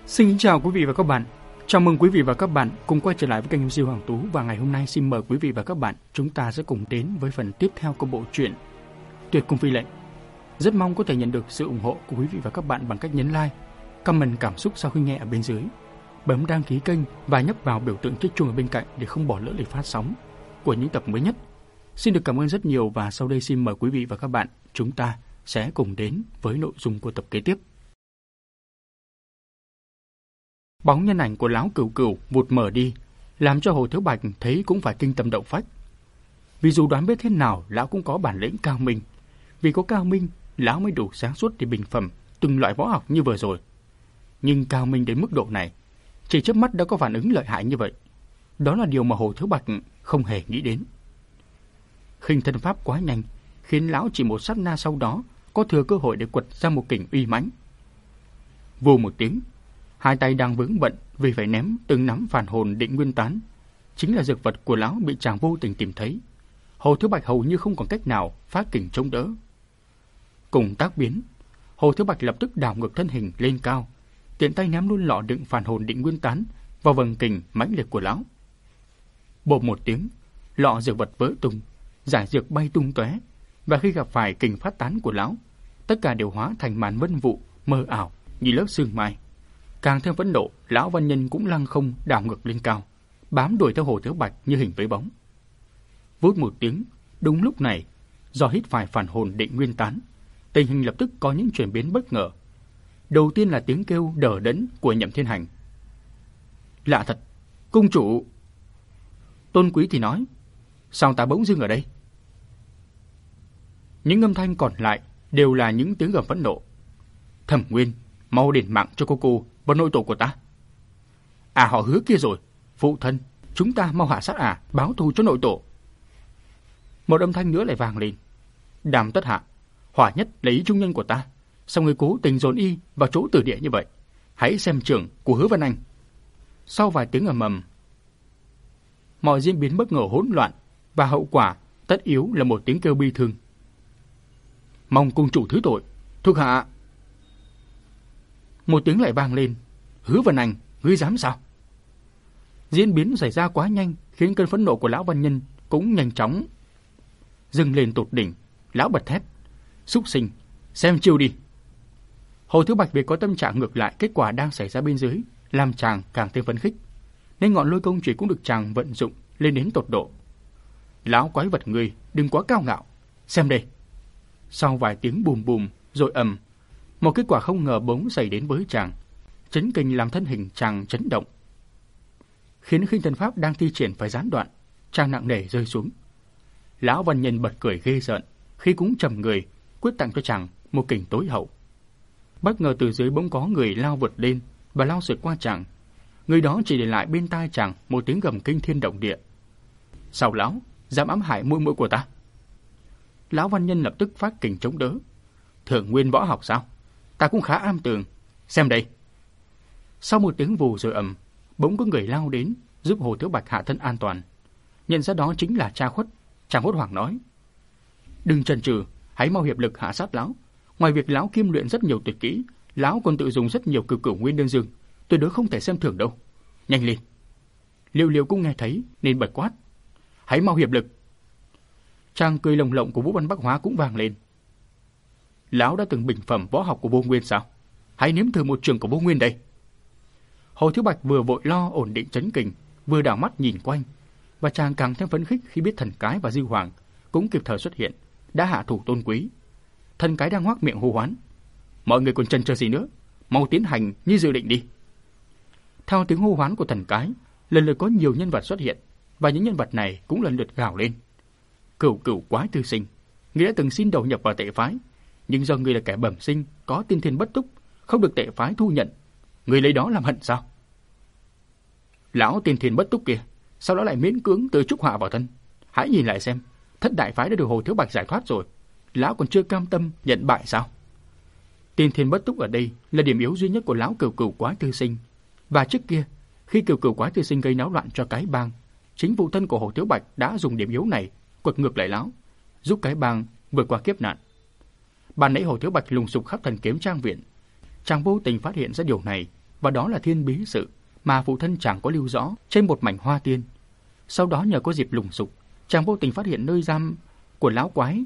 Xin kính chào quý vị và các bạn. Chào mừng quý vị và các bạn cùng quay trở lại với kênh MC Hoàng Tú, và ngày hôm nay xin mời quý vị và các bạn chúng ta sẽ cùng đến với phần tiếp theo của bộ truyện Tuyệt Cung Phi Lệnh. Rất mong có thể nhận được sự ủng hộ của quý vị và các bạn bằng cách nhấn like, comment cảm xúc sau khi nghe ở bên dưới, bấm đăng ký kênh và nhấp vào biểu tượng chiếc chuông ở bên cạnh để không bỏ lỡ lịch phát sóng của những tập mới nhất. Xin được cảm ơn rất nhiều, và sau đây xin mời quý vị và các bạn chúng ta sẽ cùng đến với nội dung của tập kế tiếp. Bóng nhân ảnh của lão Cửu Cửu vụt mở đi, làm cho Hồ Thiếu Bạch thấy cũng phải kinh tâm động phách. Vì dù đoán biết thế nào, lão cũng có bản lĩnh cao minh. Vì có cao minh, lão mới đủ sáng suốt để bình phẩm từng loại võ học như vừa rồi. Nhưng cao minh đến mức độ này, chỉ chớp mắt đã có phản ứng lợi hại như vậy. Đó là điều mà Hồ Thiếu Bạch không hề nghĩ đến. Khinh thân pháp quá nhanh, khiến lão chỉ một sát na sau đó có thừa cơ hội để quật ra một kình uy mãnh. Vù một tiếng, hai tay đang vướng bận vì phải ném từng nắm phản hồn định nguyên tán, chính là dược vật của lão bị chàng vô tình tìm thấy. Hồ Thiếu Bạch hầu như không còn cách nào phát kình chống đỡ. Cùng tác biến, Hồ Thiếu Bạch lập tức đảo ngược thân hình lên cao, tiện tay ném luôn lọ đựng phản hồn định nguyên tán vào vầng kình mãnh liệt của lão. Bộp một tiếng, lọ dược vật vỡ tung, giải dược bay tung tóe, và khi gặp phải kình phát tán của lão, tất cả đều hóa thành màn vân vụ mờ ảo như lớp sương mai. Càng thêm phẫn nộ, lão văn nhân cũng lăng không đảo ngược lên cao, bám đuổi theo Hồ Thiếu Bạch như hình với bóng. Vút một tiếng, đúng lúc này, do hít phải phản hồn định nguyên tán, tình hình lập tức có những chuyển biến bất ngờ. Đầu tiên là tiếng kêu đờ đẫn của Nhậm Thiên Hành. Lạ thật, cung chủ. Tôn Quý thì nói, sao ta bỗng dưng ở đây? Những âm thanh còn lại đều là những tiếng gầm phẫn nộ. Thẩm Nguyên, mau đền mạng cho cô và nội tổ của ta. À, họ hứa kia rồi, phụ thân, chúng ta mau hạ sát báo thù cho nội tổ. Một âm thanh nữa lại vang lên. Đàm Tất Hạ, Hỏa Nhất là ý trung nhân của ta, sao người cố tình dồn y vào chỗ tử địa như vậy? Hãy xem trưởng của Hứa Vân Anh. Sau vài tiếng ầm ầm, mọi diễn biến bất ngờ hỗn loạn, và hậu quả tất yếu là một tiếng kêu bi thương. Mong cung chủ thứ tội, thuộc hạ. Một tiếng lại vang lên. Hứa Vân Anh, ngươi dám sao? Diễn biến xảy ra quá nhanh, khiến cơn phẫn nộ của lão văn nhân cũng nhanh chóng dâng lên tột đỉnh. Lão bật thét, xúc sinh, xem chiêu đi. Hồ Thiếu Bạch vì có tâm trạng ngược lại kết quả đang xảy ra bên dưới, làm chàng càng thêm phấn khích, nên ngọn lôi công chủy cũng được chàng vận dụng lên đến tột độ. Lão quái vật ngươi, đừng quá cao ngạo, xem đây. Sau vài tiếng bùm bùm rồi ầm, một kết quả không ngờ bỗng xảy đến với chàng, chấn kinh làm thân hình chàng chấn động, khiến khinh thân pháp đang thi triển phải gián đoạn, chàng nặng nề rơi xuống. Lão văn nhân bật cười ghê rợn khi cũng trầm người quyết tặng cho chàng một kình tối hậu. Bất ngờ từ dưới bỗng có người lao vượt lên và lao sượt qua chàng. Người đó chỉ để lại bên tai chàng một tiếng gầm kinh thiên động địa. Sao lão dám ám hại muội muội của ta? Lão văn nhân lập tức phát kình chống đỡ. Thượng nguyên võ học sao? Ta cũng khá am tường. Xem đây. Sau một tiếng vù rồi ầm, bỗng có người lao đến giúp Hồ Thiếu Bạch hạ thân an toàn. Nhận ra đó chính là Cha Khuất, chàng hốt hoảng nói: đừng chần chừ, hãy mau hiệp lực hạ sát lão. Ngoài việc lão kim luyện rất nhiều tuyệt kỹ, lão còn tự dùng rất nhiều cửu nguyên đơn dương, tuyệt đối không thể xem thường đâu. Nhanh lên. Liêu Liêu cũng nghe thấy nên bật quát: hãy mau hiệp lực. Chàng cười lồng lộng của Vũ Văn Bắc Hóa cũng vang lên: lão đã từng bình phẩm võ học của Vô Nguyên sao? Hãy nếm thử một trường của Vô Nguyên đây. Hồ Thiếu Bạch vừa vội lo ổn định chấn kình, vừa đảo mắt nhìn quanh, và chàng càng thêm phấn khích khi biết Thần Cái và Dư Hoàng cũng kịp thời xuất hiện, đã hạ thủ Tôn Quý. Thần Cái đang ngoác miệng hô hoán: mọi người còn chần chờ gì nữa, mau tiến hành như dự định đi. Theo tiếng hô hoán của Thần Cái, lần lượt có nhiều nhân vật xuất hiện, và những nhân vật này cũng lần lượt gào lên: Cửu Cửu Quái Tư Sinh, ngươi đã từng xin đầu nhập vào tệ phái, nhưng do ngươi là kẻ bẩm sinh có tiên thiên bất túc, không được tệ phái thu nhận, ngươi lấy đó làm hận sao? Lão tiên thiên bất túc kia, sao lão lại miễn cưỡng tự chuốc họa vào thân? Hãy nhìn lại xem, Thất Đại Phái đã được Hồ Thiếu Bạch giải thoát rồi, lão còn chưa cam tâm nhận bại sao? Tiên thiên bất túc ở đây là điểm yếu duy nhất của lão Cửu Cửu Quái Tư Sinh. Và trước kia, khi Cửu Cửu Quái Tư Sinh gây náo loạn cho cái bang, chính phụ thân của Hồ Thiếu Bạch đã dùng điểm yếu này quật ngược lại lão, giúp cái bang vượt qua kiếp nạn. Ban nãy Hồ Thiếu Bạch lùng sục khắp Thần Kiếm Trang viện, chàng vô tình phát hiện ra điều này, và đó là thiên bí sự mà phụ thân chàng có lưu rõ trên một mảnh hoa tiên. Sau đó nhờ có dịp lùng sục, chàng vô tình phát hiện nơi giam của lão quái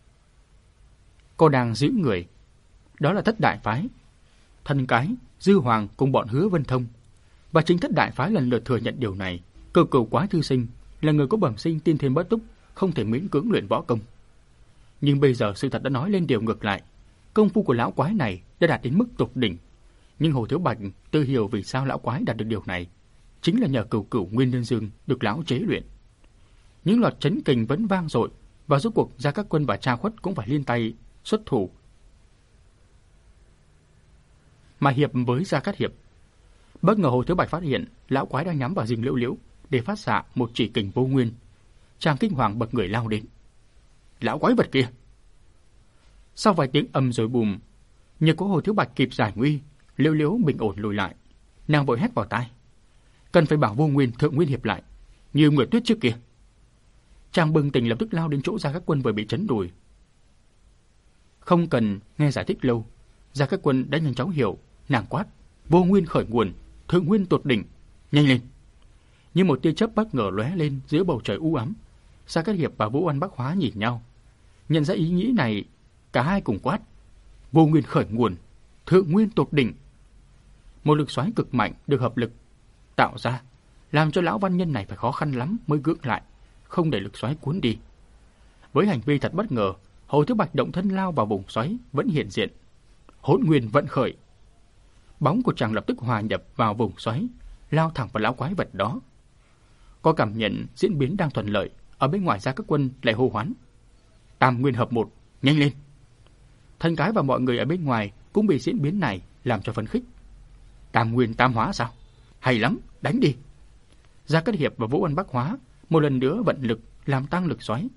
có đang giữ người. Đó là Thất Đại Phái, Thần Cái, Dư Hoàng cùng bọn Hứa Vân Thông. Và chính Thất Đại Phái lần lượt thừa nhận điều này. Cửu Cửu Quái thư sinh là người có bẩm sinh tiên thiên bất túc, không thể miễn cưỡng luyện võ công. Nhưng bây giờ sự thật đã nói lên điều ngược lại. Công phu của lão quái này đã đạt đến mức tột đỉnh. Nhưng Hồ Thiếu Bạch tự hiểu vì sao lão quái đạt được điều này, chính là nhờ Cửu Cửu Nguyên Nhân Dương được lão chế luyện. Những loạt chấn kình vẫn vang dội, và rốt cuộc Gia Các Quân và Tra Khuất cũng phải liên tay xuất thủ mà hiệp với Gia Cát Hiệp. Bất ngờ Hồ Thiếu Bạch phát hiện lão quái đang nhắm vào rừng liễu liễu để phát xạ một chỉ kình vô nguyên. Chàng kinh hoàng bật người lao đến. Lão quái vật kia! Sau vài tiếng ầm rồi bùm, nhờ có Hồ Thiếu Bạch kịp giải nguy, liễu liễu bình ổn lùi lại. Nàng vội hét vào tai: cần phải bảo Vô Nguyên Thượng Nguyên hiệp lại, như Nguyệt Tuyết trước kia. Chàng bừng tỉnh lập tức lao đến chỗ Gia Các Quân vừa bị chấn đùi. Không cần nghe giải thích lâu, Gia Các Quân đã nhanh chóng hiểu. Nàng quát: Vô Nguyên khởi nguồn, Thượng Nguyên tột đỉnh, nhanh lên! Như một tia chớp bất ngờ lóe lên giữa bầu trời u ám. Gia Cát Hiệp và Vũ An Bắc Hóa nhìn nhau, nhận ra ý nghĩ này, cả hai cùng quát: Vô Nguyên khởi nguồn, Thượng Nguyên tột đỉnh. Một lực xoáy cực mạnh được hợp lực tạo ra, làm cho lão văn nhân này phải khó khăn lắm mới gượng lại, không để lực xoáy cuốn đi. Với hành vi thật bất ngờ, Hồ Thiếu Bạch động thân lao vào vùng xoáy vẫn hiện diện. Hỗn Nguyên vận khởi. Bóng của chàng lập tức hòa nhập vào vùng xoáy, lao thẳng vào lão quái vật đó. Có cảm nhận diễn biến đang thuận lợi, ở bên ngoài Gia Các Quân lại hô hoán: Tam Nguyên hợp một, nhanh lên! Thần Cái và mọi người ở bên ngoài cũng bị diễn biến này làm cho phấn khích. Tam Nguyên tam hóa sao? Hay lắm, đánh đi! Gia Cát Hiệp và Vũ An Bắc Hóa một lần nữa vận lực làm tăng lực xoáy.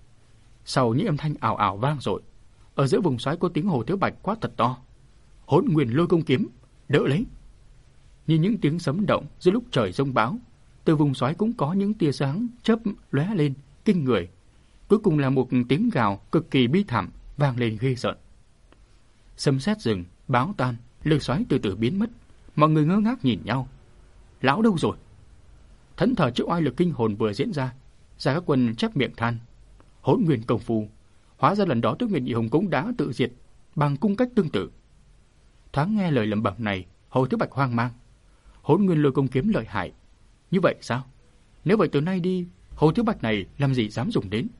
Sau những âm thanh ảo ảo vang dội, ở giữa vùng xoáy có tiếng Hồ Thiếu Bạch quát thật to: Hỗn Nguyên lôi công kiếm, đỡ lấy! Như những tiếng sấm động giữa lúc trời giông bão, từ vùng xoáy cũng có những tia sáng chớp lóe lên kinh người. Cuối cùng là một tiếng gào cực kỳ bi thảm vang lên ghê rợn. Sấm sét dừng, bão tan, lực xoáy từ từ biến mất. Mọi người ngơ ngác nhìn nhau. Lão đâu rồi? Thẫn thờ trước oai lực kinh hồn vừa diễn ra, Gia Các Quân chép miệng than: Hỗn Nguyên công phu, hóa ra lần đó Tuyết Nguyệt Nhị Hùng cũng đã tự diệt bằng cung cách tương tự. Thoáng nghe lời lẩm bẩm này, Hồ Thiếu Bạch hoang mang. Hỗn Nguyên lôi công kiếm lợi hại như vậy sao? Nếu vậy từ nay đi, Hồ Thiếu Bạch này làm gì dám dùng đến?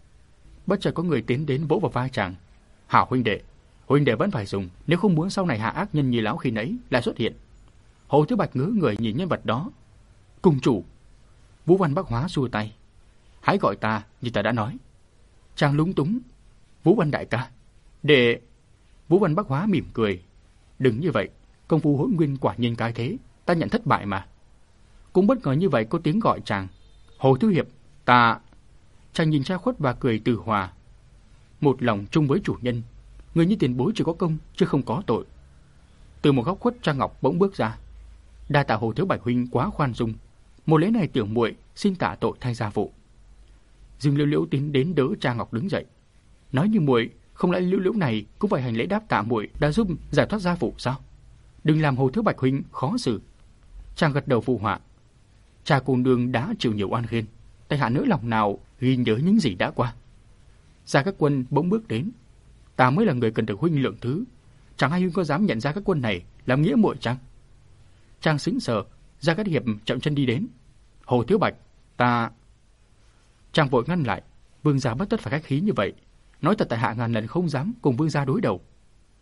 Bất chợt có người tiến đến vỗ vào vai chàng: Hảo huynh đệ vẫn phải dùng, nếu không muốn sau này hạ ác nhân như lão khi nãy lại xuất hiện. Hồ Thiếu Bạch ngớ người nhìn nhân vật đó. Cùng chủ! Vũ Văn Bắc Hóa xua tay: Hãy gọi ta như ta đã nói. Chàng lúng túng: Vũ Văn đại ca, để... Vũ Văn Bắc Hóa mỉm cười: Đừng như vậy, công phu Hỗn Nguyên quả nhiên cái thế, ta nhận thất bại mà. Cũng bất ngờ như vậy có tiếng gọi chàng: Hồ Thiếu Hiệp, ta... Chàng nhìn Tra Khuất và cười từ hòa. Một lòng chung với chủ nhân, người như tiền bối chỉ có công chứ không có tội. Từ một góc khuất, Trang Ngọc bỗng bước ra: Đa tạ Hồ Thiếu Bạch huynh quá khoan dung, một lễ này tiểu muội xin tạ tội thay gia phụ. Dương Liễu Liễu tiến đến đỡ Trang Ngọc đứng dậy, nói: Như muội không lẽ Liễu Liễu này cũng phải hành lễ đáp tạ muội đã giúp giải thoát gia phụ sao? Đừng làm Hồ Thiếu Bạch huynh khó xử. Chàng gật đầu phụ họa: Cha cô nương đã chịu nhiều oan khiên, tại hạ nỡ lòng nào ghi nhớ những gì đã qua. Gia Các Quân bỗng bước đến: Ta mới là người cần được huynh lượng thứ, chẳng ai huynh có dám nhận Gia Các Quân này làm nghĩa muội chăng? Chàng sững sờ. Gia Cát Hiệp chậm chân đi đến: Hồ Thiếu Bạch, ta... Chàng vội ngăn lại: Vương gia bất tất phải khách khí như vậy, nói thật tại hạ ngàn lần không dám cùng vương gia đối đầu.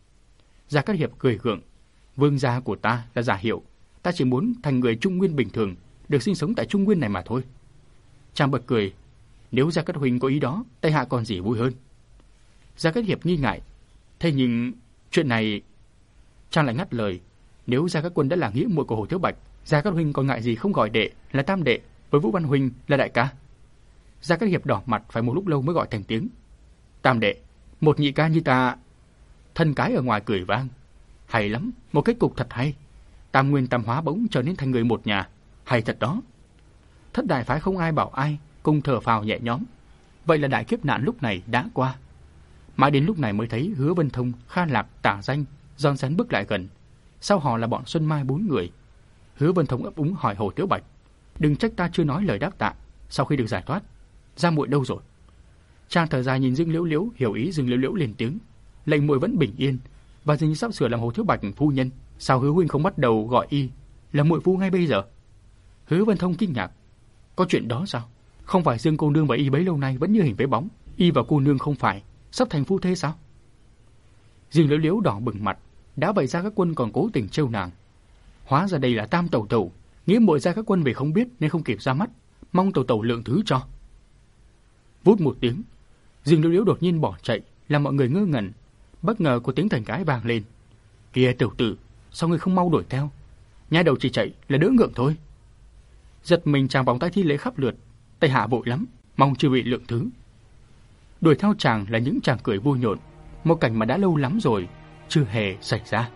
Gia Cát Hiệp cười gượng: Vương gia của ta là giả hiệu, ta chỉ muốn thành người Trung Nguyên bình thường, được sinh sống tại Trung Nguyên này mà thôi. Chàng bật cười: Nếu Gia Cát huynh có ý đó, tại hạ còn gì vui hơn. Gia Cát Hiệp nghi ngại: Thế nhưng chuyện này... Chàng lại ngắt lời: Nếu Gia Các Quân đã là nghĩa muội của Hồ Thiếu Bạch, Gia Cát huynh còn ngại gì không gọi đệ là tam đệ, với Vũ Văn huynh là đại ca? Gia Cát Hiệp đỏ mặt phải một lúc lâu mới gọi thành tiếng: Tam đệ, một nhị ca như ta. Thân Cái ở ngoài cười vang: Hay lắm, một kết cục thật hay. Tam Nguyên tam hóa bỗng trở nên thành người một nhà, hay thật đó. Thất Đại Phái không ai bảo ai, cùng thở phào nhẹ nhõm. Vậy là đại kiếp nạn lúc này đã qua. Mãi đến lúc này mới thấy Hứa Vân Thông, Kha Lạc, Tả Danh, Giòn Sánh bước lại gần, Sao họ là bọn Xuân Mai 4 người? Hứa Vân Thông ấp úng hỏi Hồ Tiểu Bạch. Đừng trách ta chưa nói lời đáp tạ. Sau khi được giải thoát, Gia muội đâu rồi? Chàng thở dài nhìn Dương Liễu Liễu, hiểu ý Dương Liễu Liễu lên tiếng. Lệnh muội vẫn bình yên và dường như sắp sửa làm Hồ Tiểu Bạch phu nhân. Sao Hứa huynh không bắt đầu gọi y là muội phu ngay bây giờ? Hứa Vân Thông kinh ngạc. Có chuyện đó sao? Không phải Dương cô nương và y bấy lâu nay vẫn như hình với bóng, y và cô nương không phải sắp thành phu thê sao? Dương Liễu Liễu đỏ bừng mặt. Đã vậy Gia Các Quân còn cố tình trêu nàng. Hóa ra đây là Tam tẩu tẩu, nghĩ muội Gia Các Quân vì không biết nên không kịp ra mắt, mong tẩu tẩu lượng thứ cho. Vút một tiếng, Dương Liễu Liễu đột nhiên bỏ chạy, làm mọi người ngơ ngẩn. Bất ngờ có tiếng thành cái vang lên. Kìa tiểu tử, sao ngươi không mau đuổi theo? Nhai đầu chỉ chạy là đỡ ngượng thôi. Giật mình chàng vòng tay thi lễ khắp lượt, tay hạ vội lắm, mong chưa bị lượng thứ. Đuổi theo chàng là những chàng cười vui nhộn, một cảnh mà đã lâu lắm rồi chưa hề xảy ra.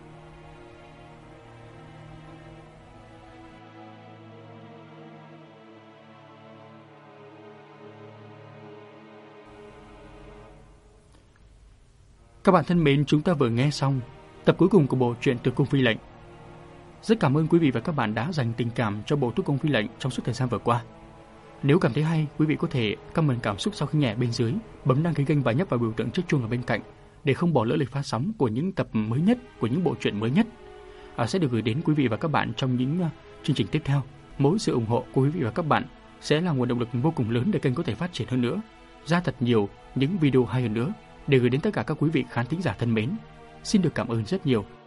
Các bạn thân mến, chúng ta vừa nghe xong tập cuối cùng của bộ truyện Tuyệt Cung Phi Lệnh. Rất cảm ơn quý vị và các bạn đã dành tình cảm cho bộ Tuyệt Cung Phi Lệnh trong suốt thời gian vừa qua. Nếu cảm thấy hay, quý vị có thể comment cảm xúc sau khi nghe bên dưới, bấm đăng ký kênh và nhấp vào biểu tượng chiếc chuông ở bên cạnh để không bỏ lỡ lịch phát sóng của những tập mới nhất, của những bộ truyện mới nhất sẽ được gửi đến quý vị và các bạn trong những chương trình tiếp theo. Mỗi sự ủng hộ của quý vị và các bạn sẽ là nguồn động lực vô cùng lớn để kênh có thể phát triển hơn nữa, ra thật nhiều những video hay hơn nữa để gửi đến tất cả các quý vị khán thính giả thân mến. Xin được cảm ơn rất nhiều.